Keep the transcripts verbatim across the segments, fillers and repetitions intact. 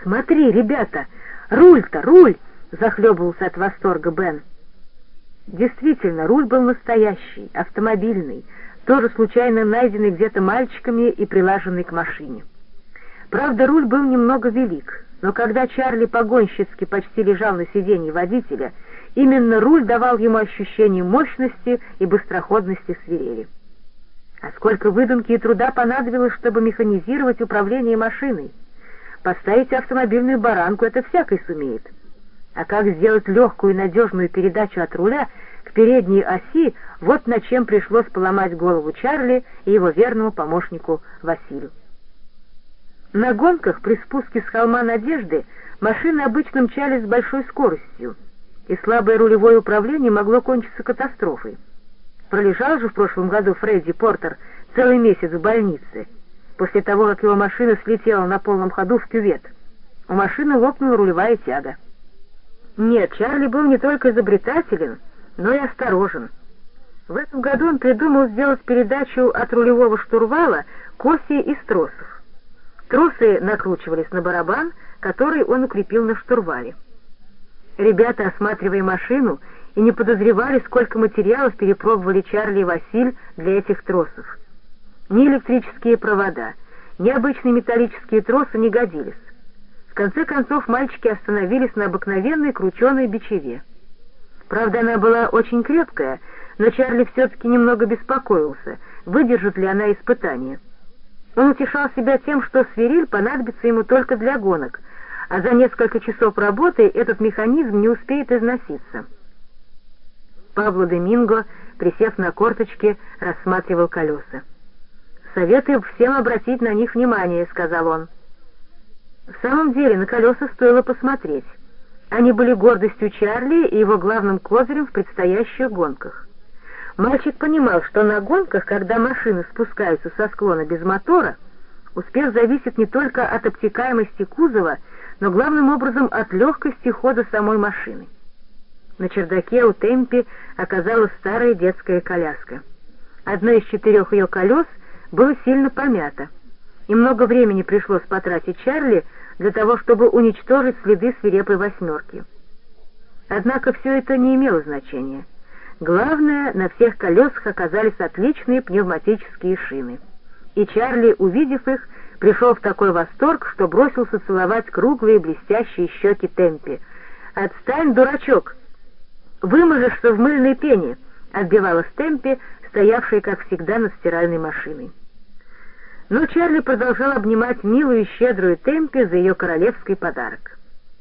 «Смотри, ребята, руль-то, руль!» — захлебывался от восторга Бен. Действительно, руль был настоящий, автомобильный, тоже случайно найденный где-то мальчиками и прилаженный к машине. Правда, руль был немного велик, но когда Чарли погонщицки почти лежал на сиденье водителя, именно руль давал ему ощущение мощности и быстроходности свирели. А сколько выдумки и труда понадобилось, чтобы механизировать управление машиной. Поставить автомобильную баранку — это всякий сумеет. А как сделать легкую и надежную передачу от руля к передней оси, вот над чем пришлось поломать голову Чарли и его верному помощнику Василию. На гонках при спуске с холма Надежды машины обычно мчались с большой скоростью, и слабое рулевое управление могло кончиться катастрофой. Пролежал же в прошлом году Фредди Портер целый месяц в больнице, после того, как его машина слетела на полном ходу в кювет. У машины лопнула рулевая тяга. Нет, Чарли был не только изобретателен, но и осторожен. В этом году он придумал сделать передачу от рулевого штурвала к оси из тросов. Тросы накручивались на барабан, который он укрепил на штурвале. Ребята, осматривая машину, и не подозревали, сколько материалов перепробовали Чарли и Василь для этих тросов. Ни электрические провода, ни обычные металлические тросы не годились. В конце концов мальчики остановились на обыкновенной крученой бичеве. Правда, она была очень крепкая, но Чарли все-таки немного беспокоился, выдержит ли она испытание. Он утешал себя тем, что свирель понадобится ему только для гонок, а за несколько часов работы этот механизм не успеет износиться. Пабло Доминго, присев на корточки, рассматривал колеса. «Советую всем обратить на них внимание», — сказал он. В самом деле на колеса стоило посмотреть. Они были гордостью Чарли и его главным козырем в предстоящих гонках. Мальчик понимал, что на гонках, когда машины спускаются со склона без мотора, успех зависит не только от обтекаемости кузова, но главным образом от легкости хода самой машины. На чердаке у Темпи оказалась старая детская коляска. Одно из четырех ее колес было сильно помято, и много времени пришлось потратить Чарли для того, чтобы уничтожить следы свирепой восьмерки. Однако все это не имело значения. Главное, на всех колесах оказались отличные пневматические шины. И Чарли, увидев их, пришел в такой восторг, что бросился целовать круглые блестящие щеки Темпи. «Отстань, дурачок! Выможешься в мыльной пене!» — отбивалась Темпи, стоявшая, как всегда, над стиральной машиной. Но Чарли продолжал обнимать милую и щедрую Темпи за ее королевский подарок.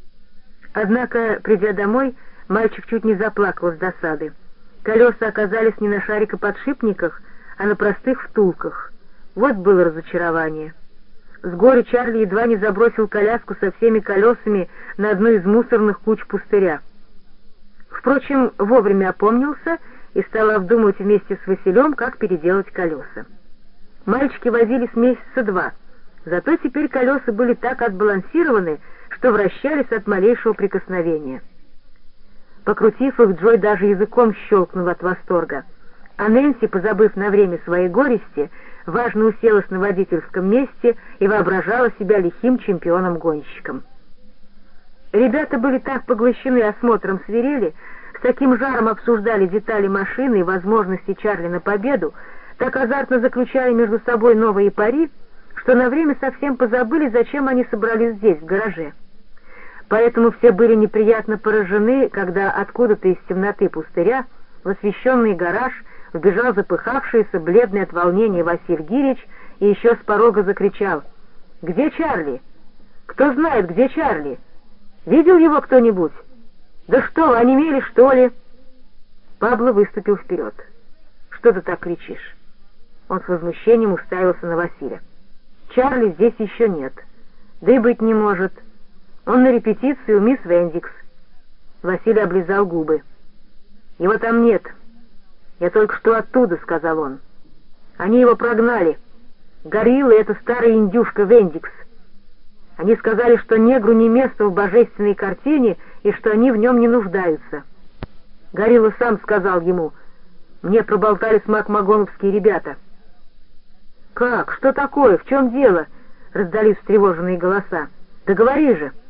Однако, придя домой, мальчик чуть не заплакал с досады. Колеса оказались не на шарикоподшипниках, а на простых втулках. Вот было разочарование. С горя Чарли едва не забросил коляску со всеми колесами на одну из мусорных куч пустыря. Впрочем, вовремя опомнился и стал обдумывать вместе с Василем, как переделать колеса. Мальчики возились месяца два, зато теперь колеса были так отбалансированы, что вращались от малейшего прикосновения. Покрутив их, Джой даже языком щелкнул от восторга, а Нэнси, позабыв на время своей горести, важно уселась на водительском месте и воображала себя лихим чемпионом-гонщиком. Ребята были так поглощены осмотром свирели, с таким жаром обсуждали детали машины и возможности Чарли на победу, так азартно заключали между собой новые пари, что на время совсем позабыли, зачем они собрались здесь, в гараже. Поэтому все были неприятно поражены, когда откуда-то из темноты пустыря в освещенный гараж вбежал запыхавшийся, бледный от волнения Василь Гирич и еще с порога закричал: «Где Чарли? Кто знает, где Чарли? Видел его кто-нибудь? Да что вы, онемели, что ли?» Пабло выступил вперед. «Что ты так кричишь?» Он с возмущением уставился на Василя. «Чарли здесь еще нет. Да и быть не может. Он на репетиции у мисс Вендикс». Василий облизал губы. «Его там нет. Я только что оттуда», — сказал он. «Они его прогнали. Горилла — это старая индюшка Вендикс. Они сказали, что негру не место в божественной картине и что они в нем не нуждаются. Горилла сам сказал ему: мне проболтались макмагоновские ребята». «Как? Что такое? В чем дело?» — раздались встревоженные голоса. Да говори же!»